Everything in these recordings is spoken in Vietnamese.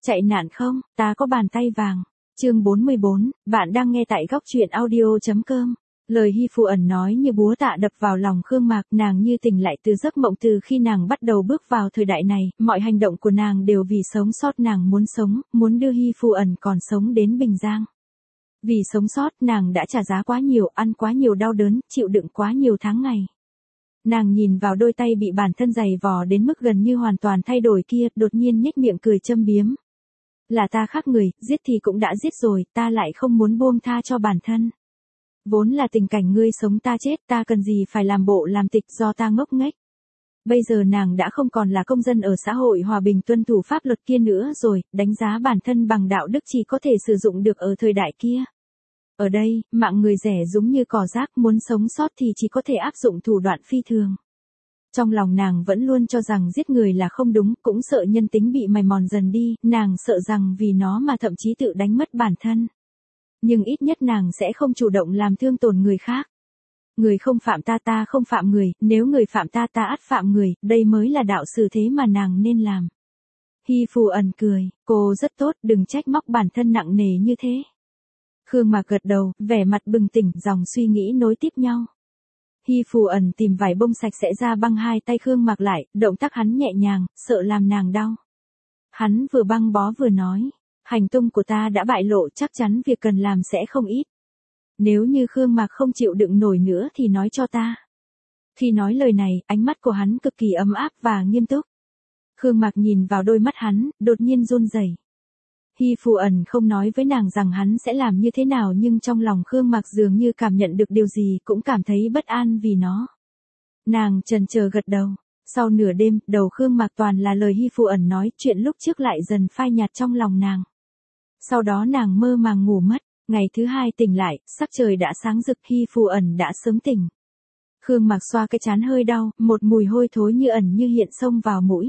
Chạy nạn không, ta có bàn tay vàng. Chương 44, bạn đang nghe tại góc truyện audio.com. Lời Hy Phù Ẩn nói như búa tạ đập vào lòng Khương Mạc, nàng như tỉnh lại từ giấc mộng từ khi nàng bắt đầu bước vào thời đại này, mọi hành động của nàng đều vì sống sót, nàng muốn sống, muốn đưa Hy Phù Ẩn còn sống đến Bình Giang. Vì sống sót, nàng đã trả giá quá nhiều, ăn quá nhiều đau đớn, chịu đựng quá nhiều tháng ngày. Nàng nhìn vào đôi tay bị bản thân giày vò đến mức gần như hoàn toàn thay đổi kia, đột nhiên nhếch miệng cười châm biếm. Là ta khác người, giết thì cũng đã giết rồi, ta lại không muốn buông tha cho bản thân. Vốn là tình cảnh ngươi sống ta chết, ta cần gì phải làm bộ làm tịch do ta ngốc nghếch. Bây giờ nàng đã không còn là công dân ở xã hội hòa bình tuân thủ pháp luật kia nữa rồi, đánh giá bản thân bằng đạo đức chỉ có thể sử dụng được ở thời đại kia. Ở đây, mạng người rẻ rúng như cỏ rác, muốn sống sót thì chỉ có thể áp dụng thủ đoạn phi thường. Trong lòng nàng vẫn luôn cho rằng giết người là không đúng, cũng sợ nhân tính bị mài mòn dần đi, nàng sợ rằng vì nó mà thậm chí tự đánh mất bản thân. Nhưng ít nhất nàng sẽ không chủ động làm thương tổn người khác. Người không phạm ta, ta không phạm người, nếu người phạm ta, ta ắt phạm người, đây mới là đạo xử thế mà nàng nên làm. Hy Phù Ẩn cười, cô rất tốt, đừng trách móc bản thân nặng nề như thế. Khương Mạc gật đầu, vẻ mặt bừng tỉnh, dòng suy nghĩ nối tiếp nhau. Hy Phù Ẩn tìm vải bông sạch sẽ ra băng hai tay Khương Mạc lại, động tác hắn nhẹ nhàng, sợ làm nàng đau. Hắn vừa băng bó vừa nói, hành tung của ta đã bại lộ, chắc chắn việc cần làm sẽ không ít. Nếu như Khương Mạc không chịu đựng nổi nữa thì nói cho ta. Khi nói lời này, ánh mắt của hắn cực kỳ ấm áp và nghiêm túc. Khương Mạc nhìn vào đôi mắt hắn, đột nhiên run rẩy. Hy Phù Ẩn không nói với nàng rằng hắn sẽ làm như thế nào, nhưng trong lòng Khương Mạc dường như cảm nhận được điều gì, cũng cảm thấy bất an vì nó. Nàng chần chờ gật đầu. Sau nửa đêm, đầu Khương Mạc toàn là lời Hy Phù Ẩn nói, chuyện lúc trước lại dần phai nhạt trong lòng nàng. Sau đó nàng mơ màng ngủ mất. Ngày thứ hai tỉnh lại, sắc trời đã sáng rực, Hy Phù Ẩn đã sớm tỉnh. Khương Mạc xoa cái trán hơi đau, một mùi hôi thối như ẩn như hiện xông vào mũi.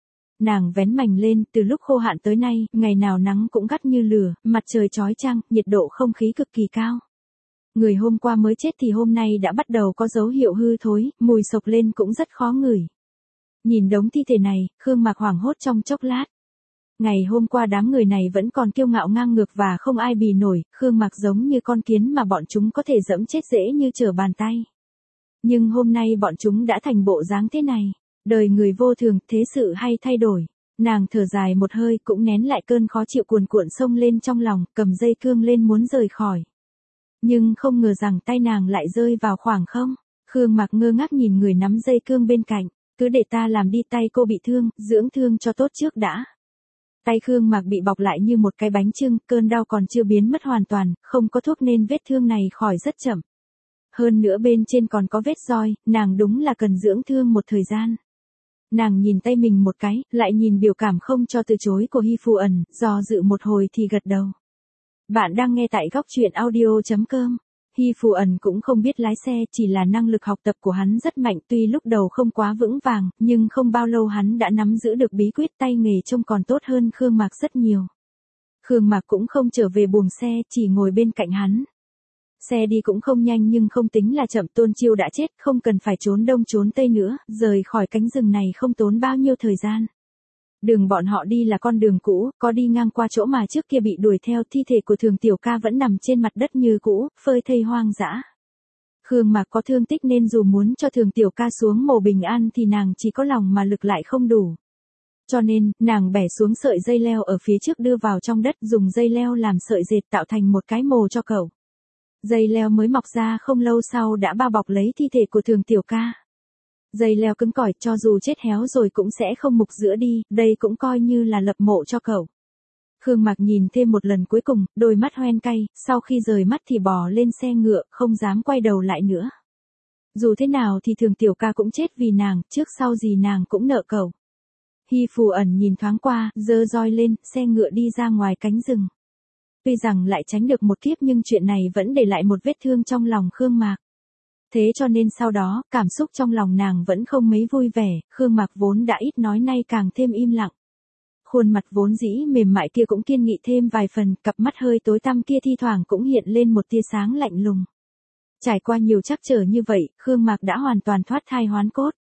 Nàng vén mành lên, từ lúc khô hạn tới nay, ngày nào nắng cũng gắt như lửa, mặt trời chói chang, nhiệt độ không khí cực kỳ cao. Người hôm qua mới chết thì hôm nay đã bắt đầu có dấu hiệu hư thối, mùi sộc lên cũng rất khó ngửi. Nhìn đống thi thể này, Khương Mạc hoảng hốt trong chốc lát. Ngày hôm qua đám người này vẫn còn kiêu ngạo ngang ngược và không ai bì nổi, Khương Mạc giống như con kiến mà bọn chúng có thể dẫm chết dễ như trở bàn tay. Nhưng hôm nay bọn chúng đã thành bộ dáng thế này. Đời người vô thường, thế sự hay thay đổi. Nàng thở dài một hơi, cũng nén lại cơn khó chịu cuồn cuộn xông lên trong lòng, cầm dây cương lên muốn rời khỏi. Nhưng không ngờ rằng tay nàng lại rơi vào khoảng không. Khương Mạc ngơ ngác nhìn người nắm dây cương bên cạnh. Cứ để ta làm đi, tay cô bị thương, dưỡng thương cho tốt trước đã. Tay Khương Mạc bị bọc lại như một cái bánh chưng, cơn đau còn chưa biến mất hoàn toàn, không có thuốc nên vết thương này khỏi rất chậm. Hơn nữa bên trên còn có vết roi, nàng đúng là cần dưỡng thương một thời gian. Nàng nhìn tay mình một cái, lại nhìn biểu cảm không cho từ chối của Hy Phù Ẩn, do dự một hồi thì gật đầu. Bạn đang nghe tại góc truyện audio.com. Hy Phù Ẩn cũng không biết lái xe, chỉ là năng lực học tập của hắn rất mạnh, tuy lúc đầu không quá vững vàng, nhưng không bao lâu hắn đã nắm giữ được bí quyết, tay nghề trông còn tốt hơn Khương Mạc rất nhiều. Khương Mạc cũng không trở về buồng xe, chỉ ngồi bên cạnh hắn. Xe đi cũng không nhanh nhưng không tính là chậm, Tôn Chiêu đã chết, không cần phải trốn đông trốn tây nữa, rời khỏi cánh rừng này không tốn bao nhiêu thời gian. Đường bọn họ đi là con đường cũ, có đi ngang qua chỗ mà trước kia bị đuổi theo, thi thể của Thường Tiểu Ca vẫn nằm trên mặt đất như cũ, phơi thây hoang dã. Khương Mạc có thương tích nên dù muốn cho Thường Tiểu Ca xuống mồ bình an thì nàng chỉ có lòng mà lực lại không đủ. Cho nên, nàng bẻ xuống sợi dây leo ở phía trước đưa vào trong đất, dùng dây leo làm sợi dệt tạo thành một cái mồ cho cậu. Dây leo mới mọc ra không lâu sau đã bao bọc lấy thi thể của Thường Tiểu Ca. Dây leo cứng cỏi, cho dù chết héo rồi cũng sẽ không mục rữa đi, đây cũng coi như là lập mộ cho cậu. Khương Mạc nhìn thêm một lần cuối cùng, đôi mắt hoen cay, sau khi rời mắt thì bò lên xe ngựa, không dám quay đầu lại nữa. Dù thế nào thì Thường Tiểu Ca cũng chết vì nàng, trước sau gì nàng cũng nợ cậu. Hy Phù Ẩn nhìn thoáng qua, giơ roi lên, xe ngựa đi ra ngoài cánh rừng. Tuy rằng lại tránh được một kiếp nhưng chuyện này vẫn để lại một vết thương trong lòng Khương Mạc. Thế cho nên sau đó, cảm xúc trong lòng nàng vẫn không mấy vui vẻ, Khương Mạc vốn đã ít nói nay càng thêm im lặng. Khuôn mặt vốn dĩ mềm mại kia cũng kiên nghị thêm vài phần, cặp mắt hơi tối tăm kia thi thoảng cũng hiện lên một tia sáng lạnh lùng. Trải qua nhiều trắc trở như vậy, Khương Mạc đã hoàn toàn thoát thai hoán cốt.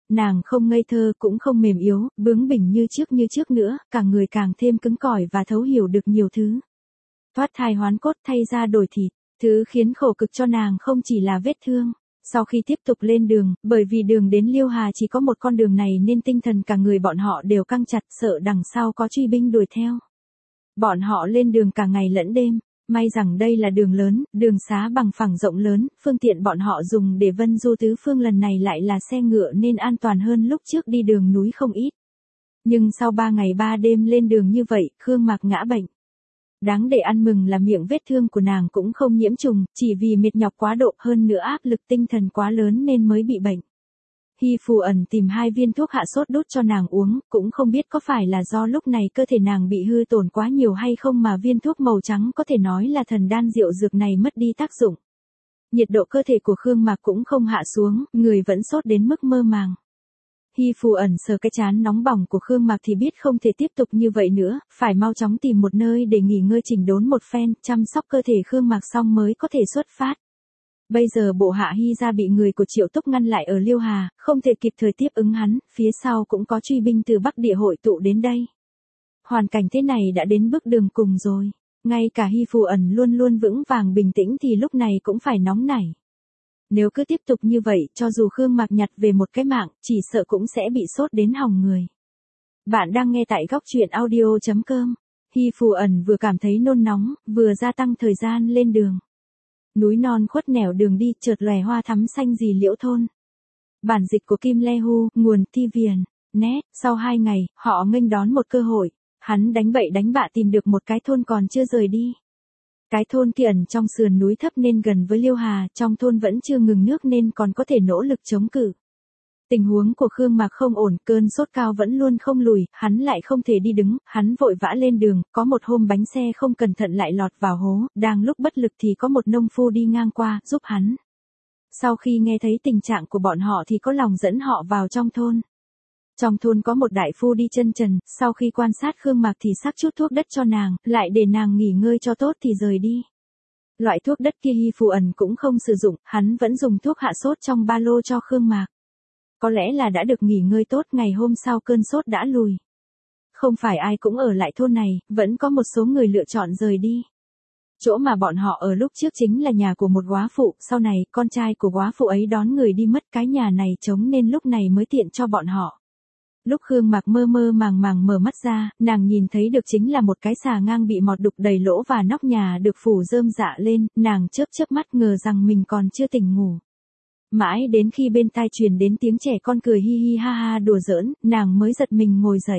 Nàng không ngây thơ cũng không mềm yếu, bướng bỉnh như trước nữa, cả người càng thêm cứng cỏi và thấu hiểu được nhiều thứ. Thoát thai hoán cốt thay da đổi thịt, thứ khiến khổ cực cho nàng không chỉ là vết thương. Sau khi tiếp tục lên đường, bởi vì đường đến Liêu Hà chỉ có một con đường này nên tinh thần cả người bọn họ đều căng chặt sợ đằng sau có truy binh đuổi theo. Bọn họ lên đường cả ngày lẫn đêm, may rằng đây là đường lớn, đường xá bằng phẳng rộng lớn, phương tiện bọn họ dùng để vân du tứ phương lần này lại là xe ngựa nên an toàn hơn lúc trước đi đường núi không ít. Nhưng sau 3 ngày 3 đêm lên đường như vậy, Khương Mạc ngã bệnh. Đáng để ăn mừng là miệng vết thương của nàng cũng không nhiễm trùng, chỉ vì mệt nhọc quá độ hơn nữa áp lực tinh thần quá lớn nên mới bị bệnh. Hy Phù Ẩn tìm 2 viên thuốc hạ sốt đút cho nàng uống, cũng không biết có phải là do lúc này cơ thể nàng bị hư tổn quá nhiều hay không mà viên thuốc màu trắng có thể nói là thần đan rượu dược này mất đi tác dụng. Nhiệt độ cơ thể của Khương Mạc cũng không hạ xuống, người vẫn sốt đến mức mơ màng. Hy Phù Ẩn sờ cái trán nóng bỏng của Khương Mạc thì biết không thể tiếp tục như vậy nữa, phải mau chóng tìm một nơi để nghỉ ngơi chỉnh đốn một phen, chăm sóc cơ thể Khương Mạc xong mới có thể xuất phát. Bây giờ bộ hạ Hy gia bị người của Triệu Túc ngăn lại ở Liêu Hà, không thể kịp thời tiếp ứng hắn, phía sau cũng có truy binh từ Bắc Địa hội tụ đến đây. Hoàn cảnh thế này đã đến bước đường cùng rồi, ngay cả Hy Phù Ẩn luôn luôn vững vàng bình tĩnh thì lúc này cũng phải nóng nảy. Nếu cứ tiếp tục như vậy, cho dù Khương Mạc nhặt về một cái mạng, chỉ sợ cũng sẽ bị sốt đến hỏng người. Bạn đang nghe tại góc truyện audio.com. Hy Phù Ẩn vừa cảm thấy nôn nóng, vừa gia tăng thời gian lên đường. Núi non khuất nẻo đường đi, chợt lòe hoa thắm xanh rì liễu thôn. Bản dịch của Kim Le Hu, nguồn Ti Viền. Nét, sau 2 ngày, họ nghênh đón một cơ hội. Hắn đánh bậy đánh bạ tìm được một cái thôn còn chưa rời đi. Cái thôn kia ẩn trong sườn núi thấp nên gần với Liêu Hà, trong thôn vẫn chưa ngừng nước nên còn có thể nỗ lực chống cự. Tình huống của Khương Mạc không ổn, cơn sốt cao vẫn luôn không lùi, hắn lại không thể đi đứng, hắn vội vã lên đường, có một hôm bánh xe không cẩn thận lại lọt vào hố, đang lúc bất lực thì có một nông phu đi ngang qua, giúp hắn. Sau khi nghe thấy tình trạng của bọn họ thì có lòng dẫn họ vào trong thôn. Trong thôn có một đại phu đi chân trần, sau khi quan sát Khương Mạc thì sắc chút thuốc đất cho nàng, lại để nàng nghỉ ngơi cho tốt thì rời đi. Loại thuốc đất kia Hy Phù Ẩn cũng không sử dụng, hắn vẫn dùng thuốc hạ sốt trong ba lô cho Khương Mạc. Có lẽ là đã được nghỉ ngơi tốt, ngày hôm sau cơn sốt đã lùi. Không phải ai cũng ở lại thôn này, vẫn có một số người lựa chọn rời đi. Chỗ mà bọn họ ở lúc trước chính là nhà của một góa phụ, sau này con trai của góa phụ ấy đón người đi mất, cái nhà này trống nên lúc này mới tiện cho bọn họ. Lúc Khương Mạc mơ mơ màng màng mở mắt ra, nàng nhìn thấy được chính là một cái xà ngang bị mọt đục đầy lỗ và nóc nhà được phủ rơm rạ lên, nàng chớp mắt ngờ rằng mình còn chưa tỉnh ngủ. Mãi đến khi bên tai truyền đến tiếng trẻ con cười hi hi ha ha đùa giỡn, nàng mới giật mình ngồi dậy.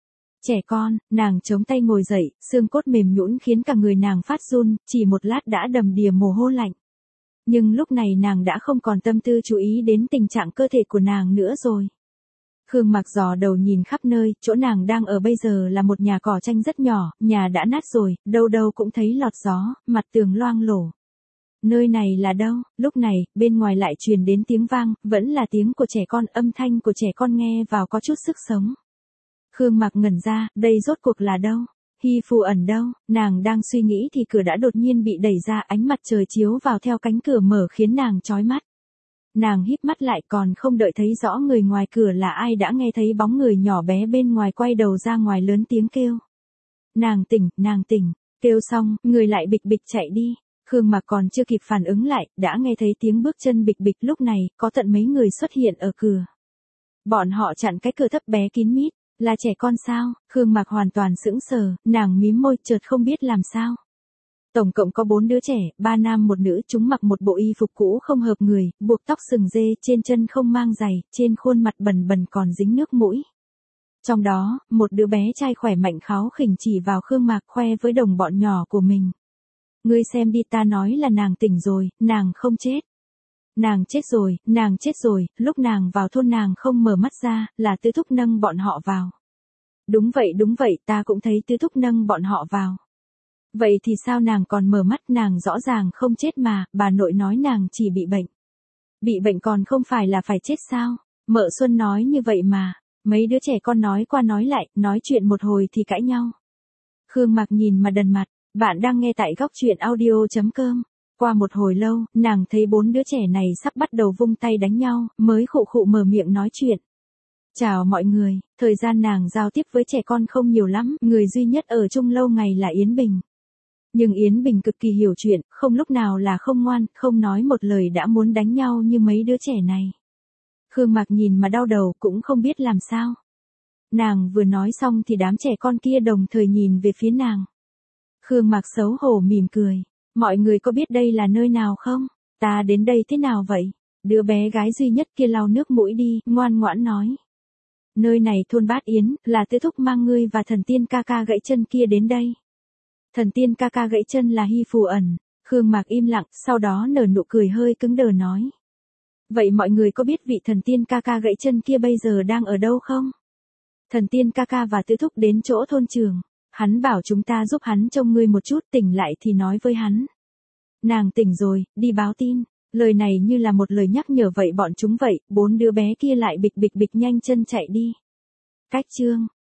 Trẻ con, nàng chống tay ngồi dậy, xương cốt mềm nhũn khiến cả người nàng phát run, chỉ một lát đã đầm đìa mồ hôi lạnh. Nhưng lúc này nàng đã không còn tâm tư chú ý đến tình trạng cơ thể của nàng nữa rồi. Khương Mạc dò đầu nhìn khắp nơi, chỗ nàng đang ở bây giờ là một nhà cỏ tranh rất nhỏ, nhà đã nát rồi, đâu đâu cũng thấy lọt gió, mặt tường loang lổ. Nơi này là đâu? Lúc này, bên ngoài lại truyền đến tiếng vang, vẫn là tiếng của trẻ con, âm thanh của trẻ con nghe vào có chút sức sống. Khương Mạc ngẩn ra, đây rốt cuộc là đâu? Hy Phù Ẩn đâu? Nàng đang suy nghĩ thì cửa đã đột nhiên bị đẩy ra, ánh mặt trời chiếu vào theo cánh cửa mở khiến nàng chói mắt. Nàng híp mắt lại còn không đợi thấy rõ người ngoài cửa là ai đã nghe thấy bóng người nhỏ bé bên ngoài quay đầu ra ngoài lớn tiếng kêu. Nàng tỉnh, kêu xong, người lại bịch bịch chạy đi. Khương Mạc còn chưa kịp phản ứng lại, đã nghe thấy tiếng bước chân bịch bịch, lúc này, có tận mấy người xuất hiện ở cửa. Bọn họ chặn cái cửa thấp bé kín mít, là trẻ con sao? Khương Mạc hoàn toàn sững sờ, nàng mím môi chợt không biết làm sao. Tổng cộng có 4 đứa trẻ, 3 nam 1 nữ, chúng mặc một bộ y phục cũ không hợp người, buộc tóc sừng dê, trên chân không mang giày, trên khuôn mặt bần bần còn dính nước mũi. Trong đó, một đứa bé trai khỏe mạnh kháu khỉnh chỉ vào Khương Mạc khoe với đồng bọn nhỏ của mình. Ngươi xem đi, ta nói là nàng tỉnh rồi, nàng không chết. Nàng chết rồi, lúc nàng vào thôn nàng không mở mắt ra, là Tứ Thúc nâng bọn họ vào. Đúng vậy, ta cũng thấy Tứ Thúc nâng bọn họ vào. Vậy thì sao nàng còn mở mắt, nàng rõ ràng không chết mà, bà nội nói nàng chỉ bị bệnh. Bị bệnh còn không phải là phải chết sao? Mợ Xuân nói như vậy mà, mấy đứa trẻ con nói qua nói lại, nói chuyện một hồi thì cãi nhau. Khương Mạc nhìn mà đần mặt, bạn đang nghe tại góc truyện audio.com. Qua một hồi lâu, nàng thấy 4 đứa trẻ này sắp bắt đầu vung tay đánh nhau, mới khụ khụ mở miệng nói chuyện. Chào mọi người, thời gian nàng giao tiếp với trẻ con không nhiều lắm, người duy nhất ở chung lâu ngày là Yến Bình. Nhưng Yến Bình cực kỳ hiểu chuyện, không lúc nào là không ngoan, không nói một lời đã muốn đánh nhau như mấy đứa trẻ này. Khương Mạc nhìn mà đau đầu cũng không biết làm sao. Nàng vừa nói xong thì đám trẻ con kia đồng thời nhìn về phía nàng. Khương Mạc xấu hổ mỉm cười. Mọi người có biết đây là nơi nào không? Ta đến đây thế nào vậy? Đứa bé gái duy nhất kia lau nước mũi đi, ngoan ngoãn nói. Nơi này thôn Bát Yến, là Tứ Thúc mang ngươi và thần tiên ca ca gãy chân kia đến đây. Thần tiên ca ca gãy chân là Hy Phù Ẩn. Khương Mạc im lặng, sau đó nở nụ cười hơi cứng đờ nói. Vậy mọi người có biết vị thần tiên ca ca gãy chân kia bây giờ đang ở đâu không? Thần tiên ca ca và Tứ Thúc đến chỗ thôn trường. Hắn bảo chúng ta giúp hắn trông ngươi một chút, tỉnh lại thì nói với hắn. Nàng tỉnh rồi, đi báo tin. Lời này như là một lời nhắc nhở vậy bọn chúng vậy, 4 đứa bé kia lại bịch bịch bịch nhanh chân chạy đi. Cách chương